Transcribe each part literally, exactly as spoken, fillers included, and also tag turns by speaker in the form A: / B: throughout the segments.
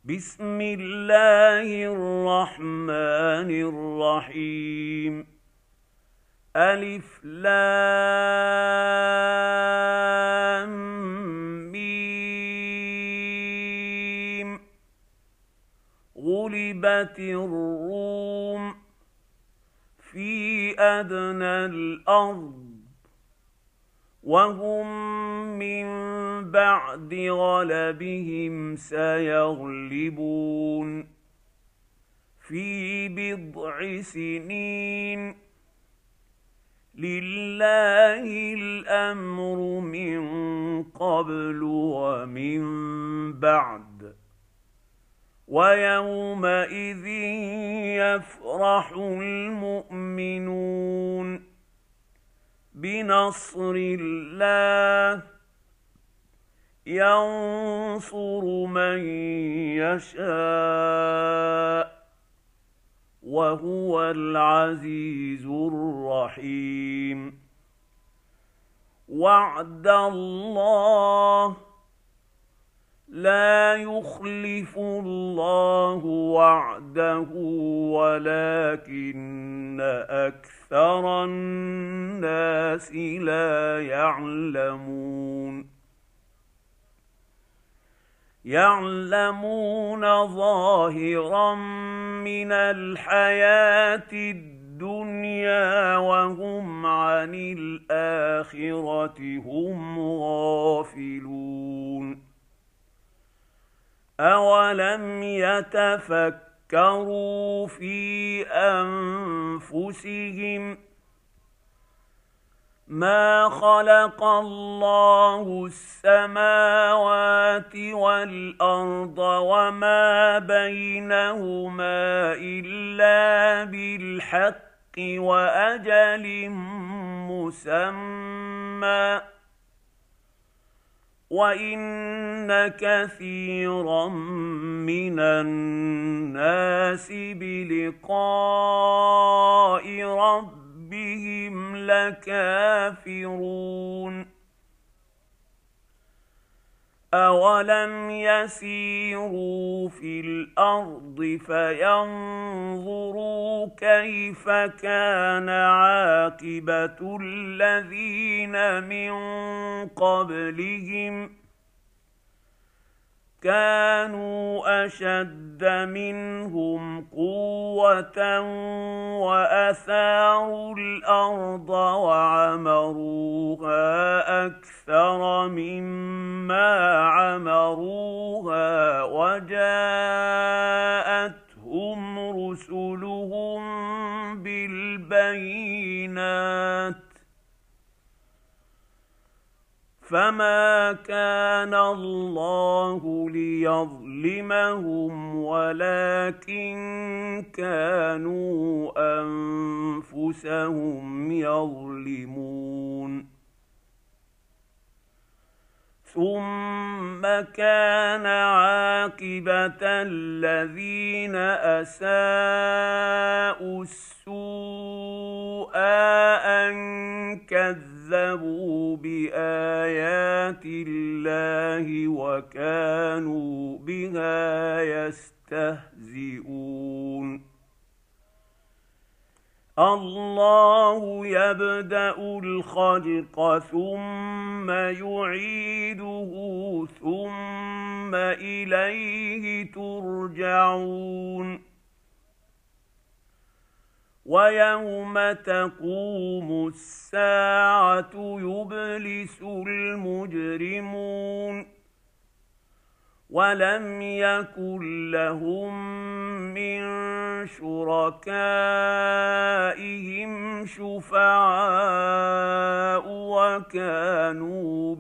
A: بسم الله الرحمن الرحيم. ألف لام ميم. غلبت الروم في أدنى الأرض وهم من بعد غلبهم سيغلبون في بضع سنين. لله الأمر من قبل ومن بعد ويومئذ يفرح المؤمنون بنصر الله ينصر من يشاء وهو العزيز الرحيم. وعد الله لا يخلف الله وعده ولكن أكثر الناس لا يعلمون. يعلمون ظاهرا من الحياة الدنيا وهم عن الآخرة هم غافلون. أولم يتفكروا في أنفسهم ما خلق الله السماوات والأرض وما بينهما إلا بالحق وأجل مسمى وإن كثيرا من الناس بلقاء ربهم لكافرون. أولم يسيروا في الأرض فينظروا كيف كان عاقبة الذين من قبلهم كانوا أشد منهم قوة وأثاروا الأرض وعمروها أكثر مما عمروها وجاءتهم رسلهم بالبينات فما كان الله ليظلمهم ولكن كانوا أنفسهم يظلمون. ثم كان عاقبة الذين أساءوا السوء أن كذبوا بآيات الله وكانوا بها يستهزئون. الله يبدأ الخلق ثم يعيده ثم إليه ترجعون. ويوم تقوم الساعة يبلس المجرمون ولم يكن لهم من شركائهم شفعاء وكانوا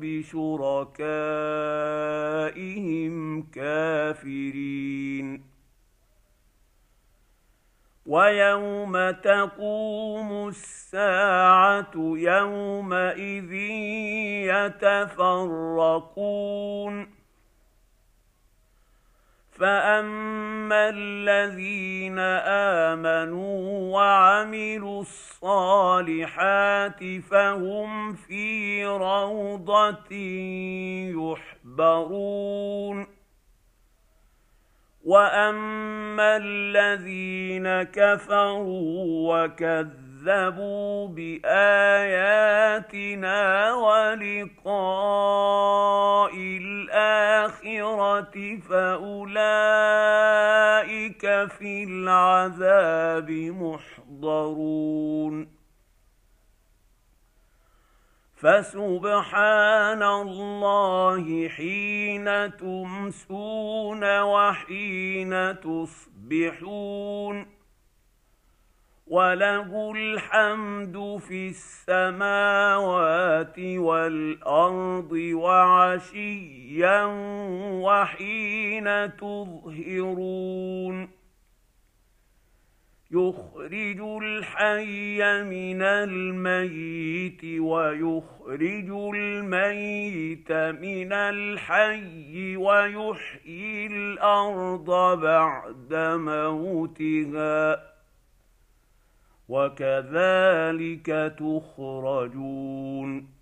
A: بشركائهم كافرين. ويوم تقوم الساعة يومئذ يتفرقون فأما الذين آمنوا وعملوا الصالحات فهم في روضة يحبرون وأما الذين كفروا وكذبوا بآياتنا ولقاء الآخرة فأولئك في العذاب محضرون. فسبحان الله حين تمسون وحين تصبحون، وله الحمد في السماوات والأرض وعشيا وحين تظهرون. يخرج الحي من الميت ويخرج الميت من الحي ويحيي الأرض بعد موتها، وكذلك تخرجون.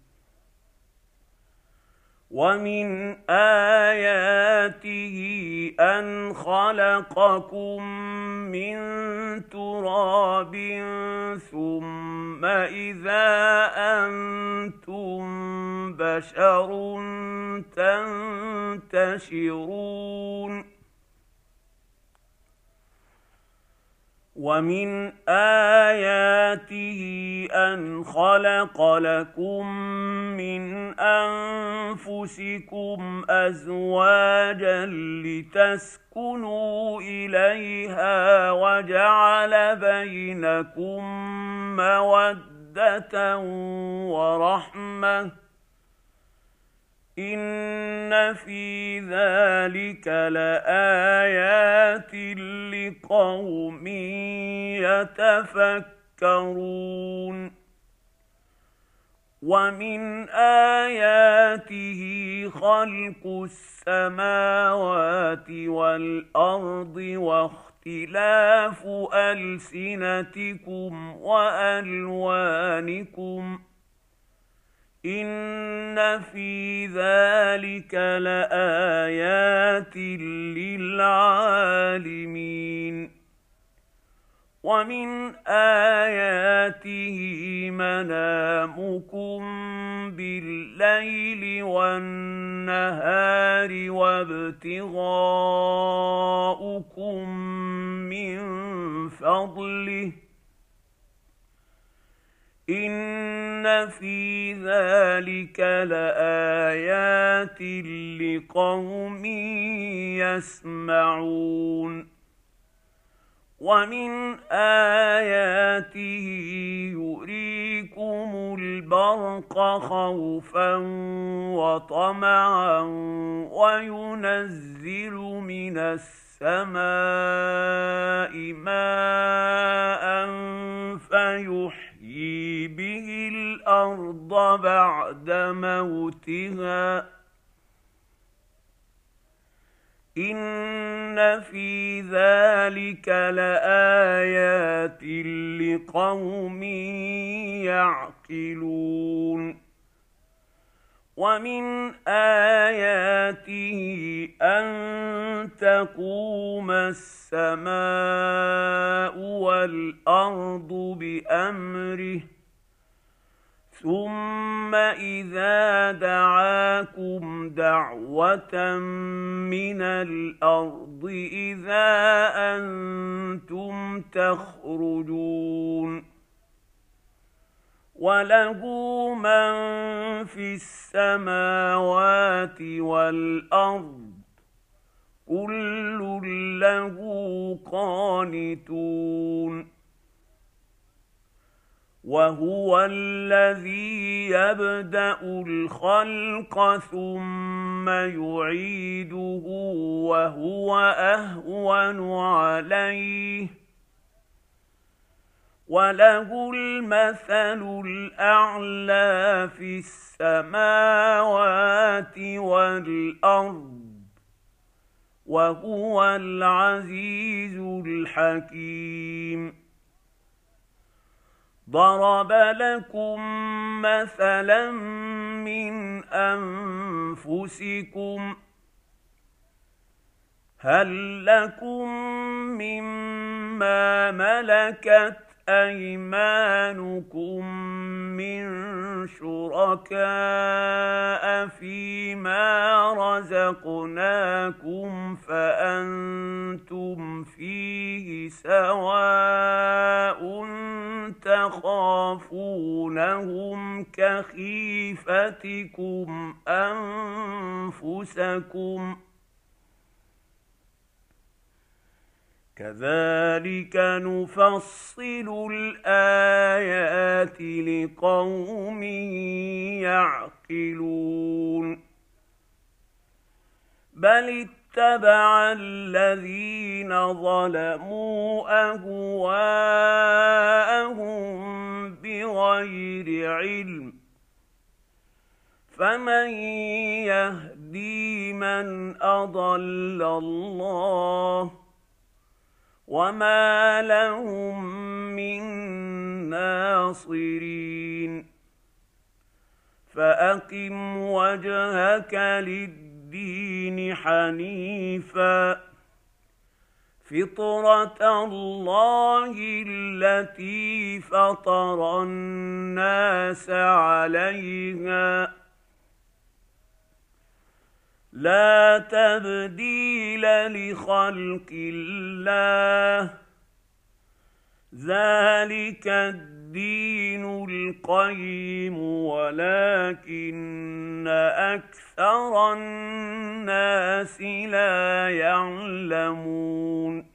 A: ومن آياته أن خلقكم من تراب ثم إذا أنتم بشر تنتشرون. ومن آياته أن خلق لكم من أنفسكم أزواجا لتسكنوا إليها وجعل بينكم مودة ورحمة، إن في ذلك لآيات لقوم يتفكرون. ومن آياته خلق السماوات والأرض واختلاف ألسنتكم وألوانكم، إن في ذلك لآيات للعالمين. ومن آياته منامكم بالليل والنهار وابتغاؤكم من فضله، إن في ذلك لآيات لقوم يسمعون. ومن آياته يريكم البرق خوفا وطمعا وينزل من السماء ماء فيحيي به الأرض بعد موتها، إن في ذلك لآيات لقوم يعقلون. ومن آياته أن تقوم السماء والأرض بأمره، ثم إذا دعاكم دعوة من الأرض إذا أنتم تخرجون. وله من في السماوات والأرض كل له قانتون. وهو الذي يبدأ الخلق ثم يعيده وهو أهون عليه، وله المثل الأعلى في السماوات والأرض، وهو العزيز الحكيم. ضرب لكم مثلا من أنفسكم، هل لكم مما ملكت أيمانكم من شركاء فيما رزقناكم فأنتم فيه سواء تخافونهم كخيفتكم أنفسكم كذلك نفصل الآيات لقوم يعقلون بل اتبع الذين ظلموا أهواءهم بغير علم فمن يهدي من أضل الله وما لهم من ناصرين فأقم وجهك للدين حنيفا فطرة الله التي فطر الناس عليها لا تبديل لخلق الله ذلك الدين القيم ولكن أكثر الناس لا يعلمون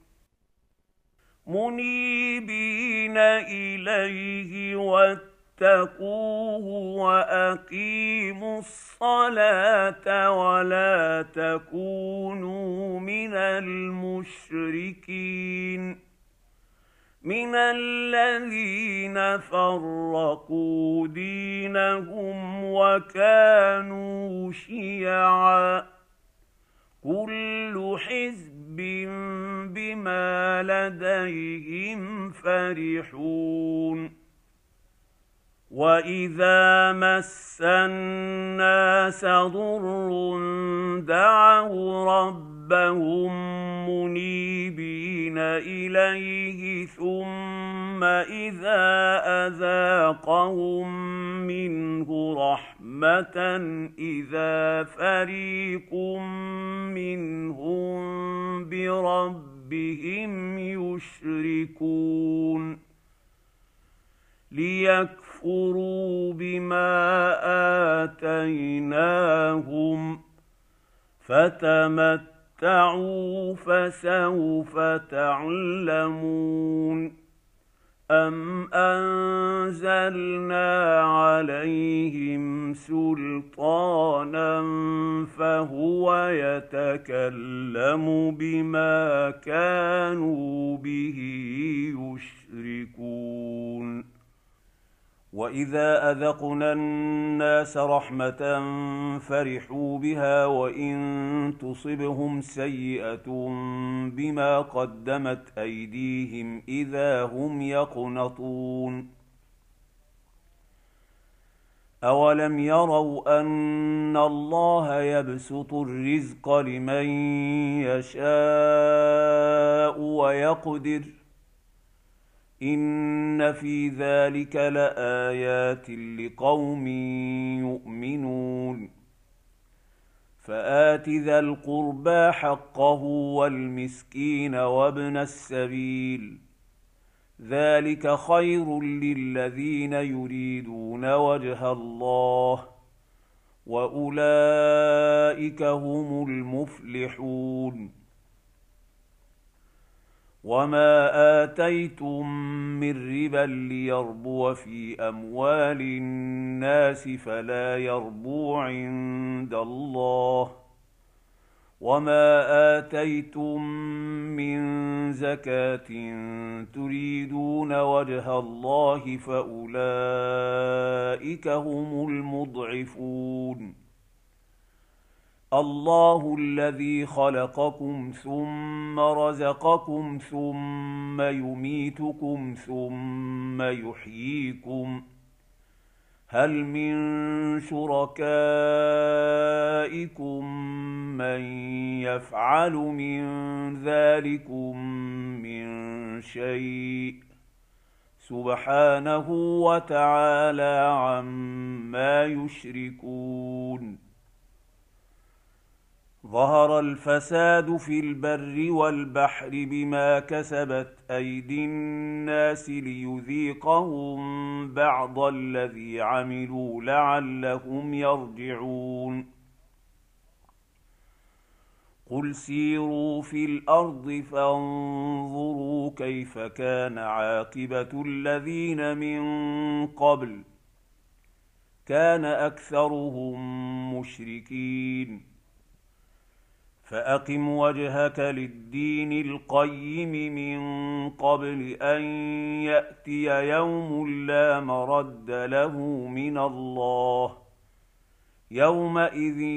A: منيبين إليه واتقوه وأقيموا الصلاة ولا تكونوا من المشركين من الذين فرقوا دينهم وكانوا شيعا كل حزب بما لديهم فرحون وإذا مس الناس ضر دعوا ربهم منيبين إليه ثم إذا أذاقهم منه رحمة إذا فريق منهم بربهم يشركون ليكفروا بما آتيناهم فتمتعوا فسوف تعلمون أم أنزلنا عليهم سلطانا فهو يتكلم بما كانوا به يشركون وإذا أذقنا الناس رحمة فرحوا بها وإن تصبهم سيئة بما قدمت أيديهم إذا هم يقنطون أولم يروا أن الله يبسط الرزق لمن يشاء ويقدر إن في ذلك لآيات لقوم يؤمنون فآت ذا القربى حقه والمسكين وابن السبيل ذلك خير للذين يريدون وجه الله وأولئك هم المفلحون وما آتيتم من ربا ليربو في أموال الناس فلا يربو عند الله وما آتيتم من زكاة تريدون وجه الله فأولئك هم المضعفون الله الذي خلقكم ثم رزقكم ثم يميتكم ثم يحييكم هل من شركائكم من يفعل من ذلكم من شيء سبحانه وتعالى عما يشركون ظهر الفساد في البر والبحر بما كسبت أيدي الناس ليذيقهم بعض الذي عملوا لعلهم يرجعون قل سيروا في الأرض فانظروا كيف كان عاقبة الذين من قبل كان أكثرهم مشركين فأقم وجهك للدين القيم من قبل أن يأتي يوم لا مرد له من الله يومئذ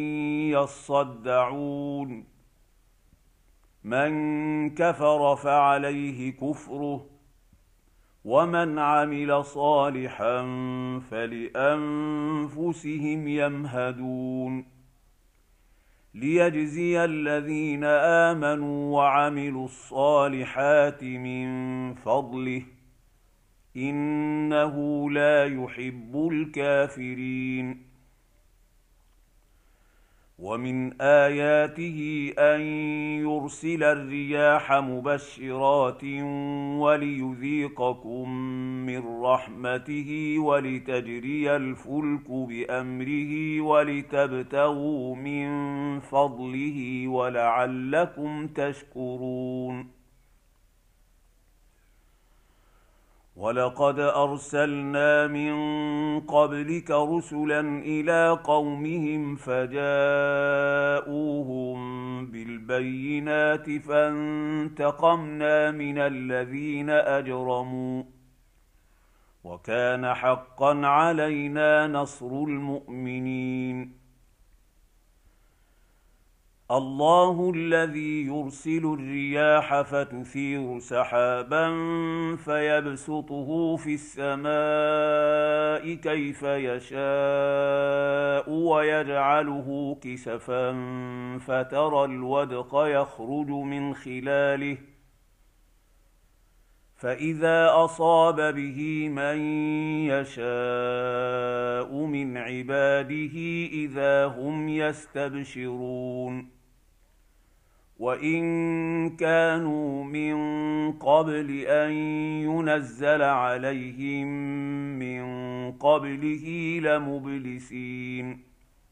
A: يصدعون من كفر فعليه كفره ومن عمل صالحا فلأنفسهم يمهدون ليجزي الذين آمنوا وعملوا الصالحات من فضله إنه لا يحب الكافرين ومن آياته أن يرسل الرياح مبشرات وليذيقكم من رحمته ولتجري الفلك بأمره ولتبتغوا من فضله ولعلكم تشكرون ولقد أرسلنا من قبلك رسلا إلى قومهم فجاءوهم بالبينات فانتقمنا من الذين أجرموا وكان حقا علينا نصر المؤمنين الله الذي يرسل الرياح فتثير سحابا فيبسطه في السماء كيف يشاء ويجعله كسفا فترى الودق يخرج من خلاله فإذا أصاب به من يشاء من عباده إذا هم يستبشرون وإن كانوا من قبل أن ينزل عليهم من قبله لمبلسين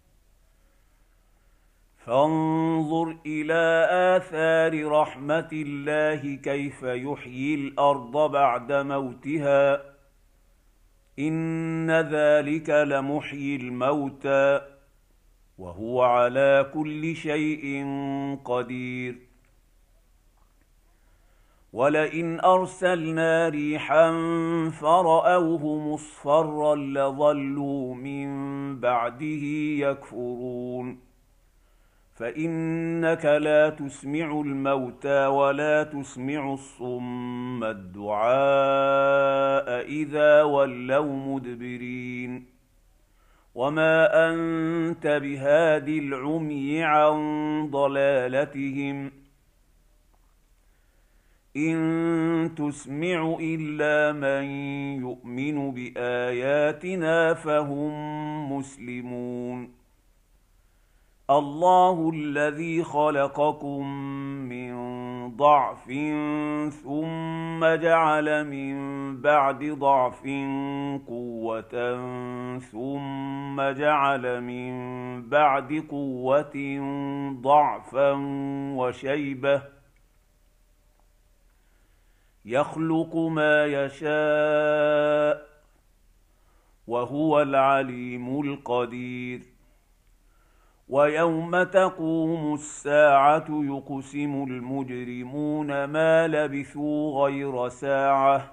A: فانظر إلى آثار رحمة الله كيف يحيي الأرض بعد موتها إن ذلك لمحيي الموتى وهو على كل شيء قدير ولئن أرسلنا ريحا فرأوه مصفرا لظلوا من بعده يكفرون فإنك لا تسمع الموتى ولا تسمع الصم الدعاء إذا ولوا مدبرين وما أنت بهاد العمي عن ضلالتهم إن تسمع إلا من يؤمن بآياتنا فهم مسلمون الله الذي خلقكم من ضعف ثم جعل من بعد ضعف قوة ثم جعل من بعد قوة ضعفا وشيبة يخلق ما يشاء وهو العليم القدير ويوم تقوم الساعة يقسم المجرمون ما لبثوا غير ساعة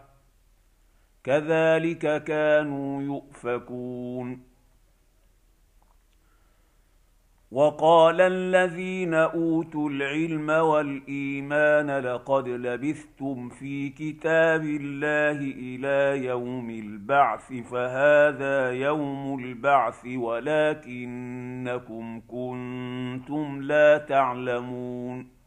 A: كذلك كانوا يؤفكون وقال الذين اوتوا العلم والايمان لقد لبثتم في كتاب الله الى يوم البعث فهذا يوم البعث ولكنكم كنتم لا تعلمون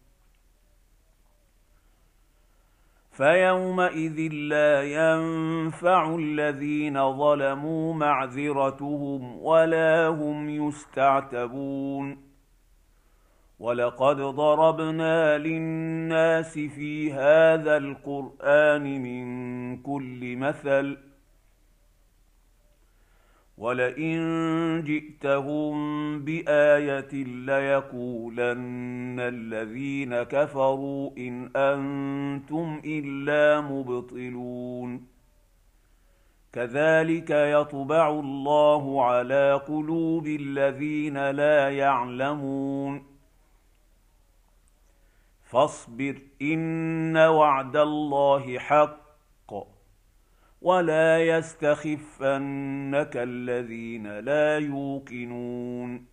A: فيومئذ لا ينفع الذين ظلموا معذرتهم ولا هم يستعتبون ولقد ضربنا للناس في هذا القرآن من كل مثل ولئن جئتهم بآية ليقولن الذين كفروا إن أنتم إلا مبطلون كذلك يطبع الله على قلوب الذين لا يعلمون فاصبر إن وعد الله حق ولا يستخفنك الذين لا يوقنون